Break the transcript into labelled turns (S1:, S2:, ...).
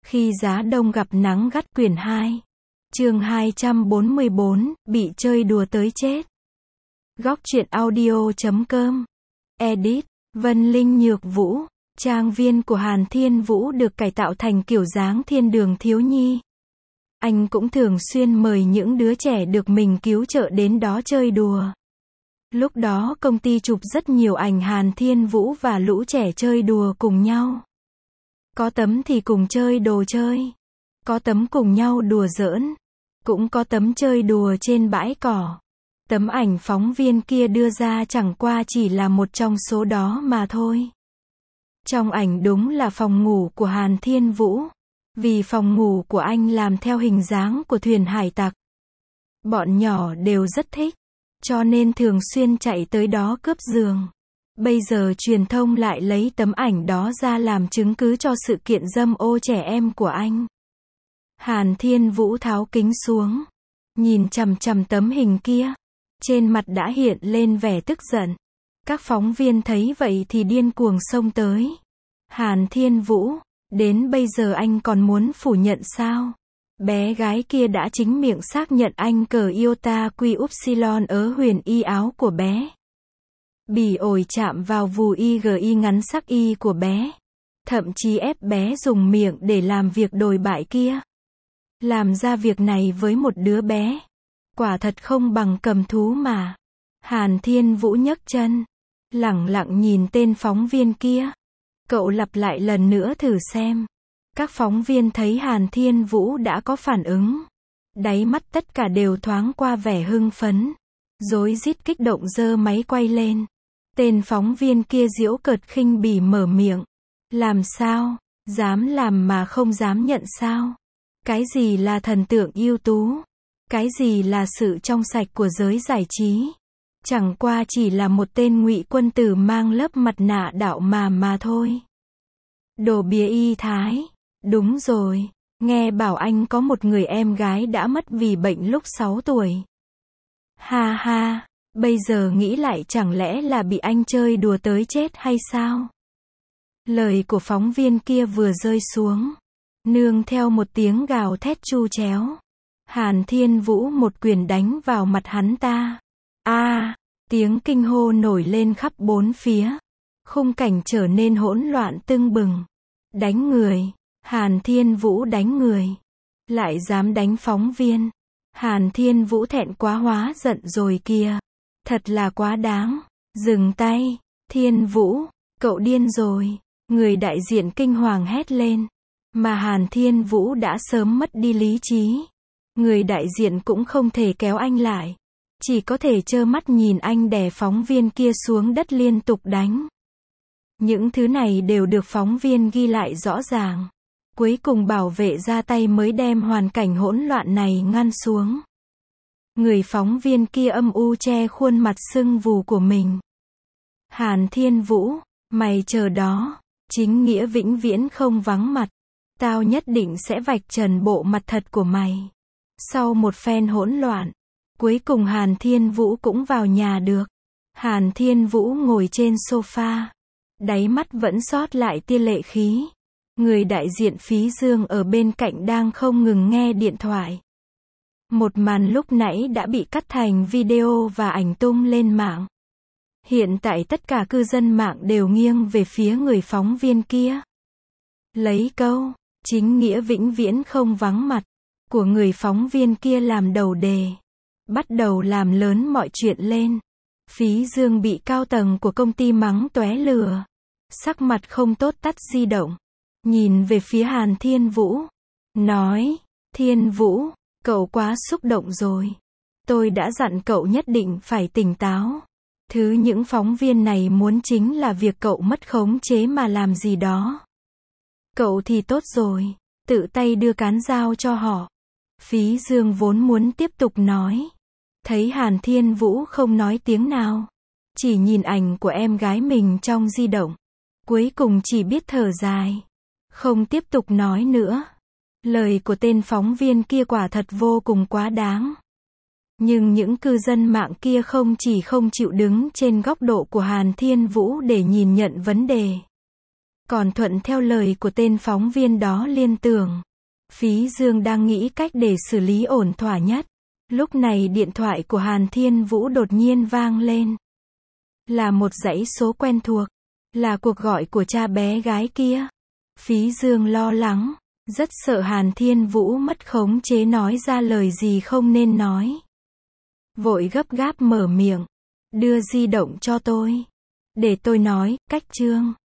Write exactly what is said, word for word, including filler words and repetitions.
S1: Khi giá đông gặp nắng gắt quyển hai. Chương hai trăm bốn mươi bốn, bị chơi đùa tới chết. Góc truyện audio chấm com. Edit, Vân Linh Nhược Vũ. Trang viên của Hàn Thiên Vũ được cải tạo thành kiểu dáng thiên đường thiếu nhi. Anh cũng thường xuyên mời những đứa trẻ được mình cứu trợ đến đó chơi đùa. Lúc đó công ty chụp rất nhiều ảnh Hàn Thiên Vũ và lũ trẻ chơi đùa cùng nhau. Có tấm thì cùng chơi đồ chơi. Có tấm cùng nhau đùa giỡn. Cũng có tấm chơi đùa trên bãi cỏ. Tấm ảnh phóng viên kia đưa ra chẳng qua chỉ là một trong số đó mà thôi. Trong ảnh đúng là phòng ngủ của Hàn Thiên Vũ. Vì phòng ngủ của anh làm theo hình dáng của thuyền hải tặc. Bọn nhỏ đều rất thích. Cho nên thường xuyên chạy tới đó cướp giường. Bây giờ truyền thông lại lấy tấm ảnh đó ra làm chứng cứ cho sự kiện dâm ô trẻ em của anh. Hàn Thiên Vũ tháo kính xuống. Nhìn chằm chằm tấm hình kia. Trên mặt đã hiện lên vẻ tức giận. Các phóng viên thấy vậy thì điên cuồng xông tới. Hàn Thiên Vũ, đến bây giờ anh còn muốn phủ nhận sao? Bé gái kia đã chính miệng xác nhận anh cờ iota quy upsilon ớ huyền y áo của bé. Bỉ ổi chạm vào vù i gi ngắn sắc y của bé. Thậm chí ép bé dùng miệng để làm việc đồi bại kia. Làm ra việc này với một đứa bé. Quả thật không bằng cầm thú mà. Hàn Thiên Vũ nhấc chân. Lẳng lặng nhìn tên phóng viên kia. Cậu lặp lại lần nữa thử xem. Các phóng viên thấy Hàn Thiên Vũ đã có phản ứng. Đáy mắt tất cả đều thoáng qua vẻ hưng phấn. Rối rít kích động giơ máy quay lên. Tên phóng viên kia giễu cợt khinh bỉ mở miệng. Làm sao? Dám làm mà không dám nhận sao? Cái gì là thần tượng ưu tú? Cái gì là sự trong sạch của giới giải trí? Chẳng qua chỉ là một tên ngụy quân tử mang lớp mặt nạ đạo mà mà thôi. Đồ bía y thái. Đúng rồi, nghe bảo anh có một người em gái đã mất vì bệnh lúc sáu tuổi. Ha ha, bây giờ nghĩ lại chẳng lẽ là bị anh chơi đùa tới chết hay sao? Lời của phóng viên kia vừa rơi xuống. Nương theo một tiếng gào thét chu chéo. Hàn Thiên Vũ một quyền đánh vào mặt hắn ta. A, à, tiếng kinh hô nổi lên khắp bốn phía. Khung cảnh trở nên hỗn loạn tưng bừng. Đánh người. Hàn Thiên Vũ đánh người. Lại dám đánh phóng viên. Hàn Thiên Vũ thẹn quá hóa giận rồi kìa. Thật là quá đáng. Dừng tay. Thiên Vũ, cậu điên rồi. Người đại diện kinh hoàng hét lên. Mà Hàn Thiên Vũ đã sớm mất đi lý trí. Người đại diện cũng không thể kéo anh lại. Chỉ có thể trơ mắt nhìn anh đè phóng viên kia xuống đất liên tục đánh. Những thứ này đều được phóng viên ghi lại rõ ràng. Cuối cùng bảo vệ ra tay mới đem hoàn cảnh hỗn loạn này ngăn xuống. Người phóng viên kia âm u che khuôn mặt sưng vù của mình. Hàn Thiên Vũ, mày chờ đó. Chính nghĩa vĩnh viễn không vắng mặt. Tao nhất định sẽ vạch trần bộ mặt thật của mày. Sau một phen hỗn loạn, cuối cùng Hàn Thiên Vũ cũng vào nhà được. Hàn Thiên Vũ ngồi trên sofa. Đáy mắt vẫn sót lại tia lệ khí. Người đại diện Phí Dương ở bên cạnh đang không ngừng nghe điện thoại. Một màn lúc nãy đã bị cắt thành video và ảnh tung lên mạng. Hiện tại tất cả cư dân mạng đều nghiêng về phía người phóng viên kia. Lấy câu, chính nghĩa vĩnh viễn không vắng mặt, của người phóng viên kia làm đầu đề. Bắt đầu làm lớn mọi chuyện lên. Phí Dương bị cao tầng của công ty mắng tóe lửa. Sắc mặt không tốt tắt di động. Nhìn về phía Hàn Thiên Vũ. Nói, Thiên Vũ, cậu quá xúc động rồi. Tôi đã dặn cậu nhất định phải tỉnh táo. Thứ những phóng viên này muốn chính là việc cậu mất khống chế mà làm gì đó. Cậu thì tốt rồi. Tự tay đưa cán dao cho họ. Phí Dương vốn muốn tiếp tục nói. Thấy Hàn Thiên Vũ không nói tiếng nào. Chỉ nhìn ảnh của em gái mình trong di động. Cuối cùng chỉ biết thở dài. Không tiếp tục nói nữa. Lời của tên phóng viên kia quả thật vô cùng quá đáng. Nhưng những cư dân mạng kia không chỉ không chịu đứng trên góc độ của Hàn Thiên Vũ để nhìn nhận vấn đề. Còn thuận theo lời của tên phóng viên đó liên tưởng. Phí Dương đang nghĩ cách để xử lý ổn thỏa nhất. Lúc này điện thoại của Hàn Thiên Vũ đột nhiên vang lên. Là một dãy số quen thuộc. Là cuộc gọi của cha bé gái kia. Phí Dương lo lắng. Rất sợ Hàn Thiên Vũ mất khống chế nói ra lời gì không nên nói. Vội gấp gáp mở miệng. Đưa di động cho tôi. Để tôi nói, cách Trương.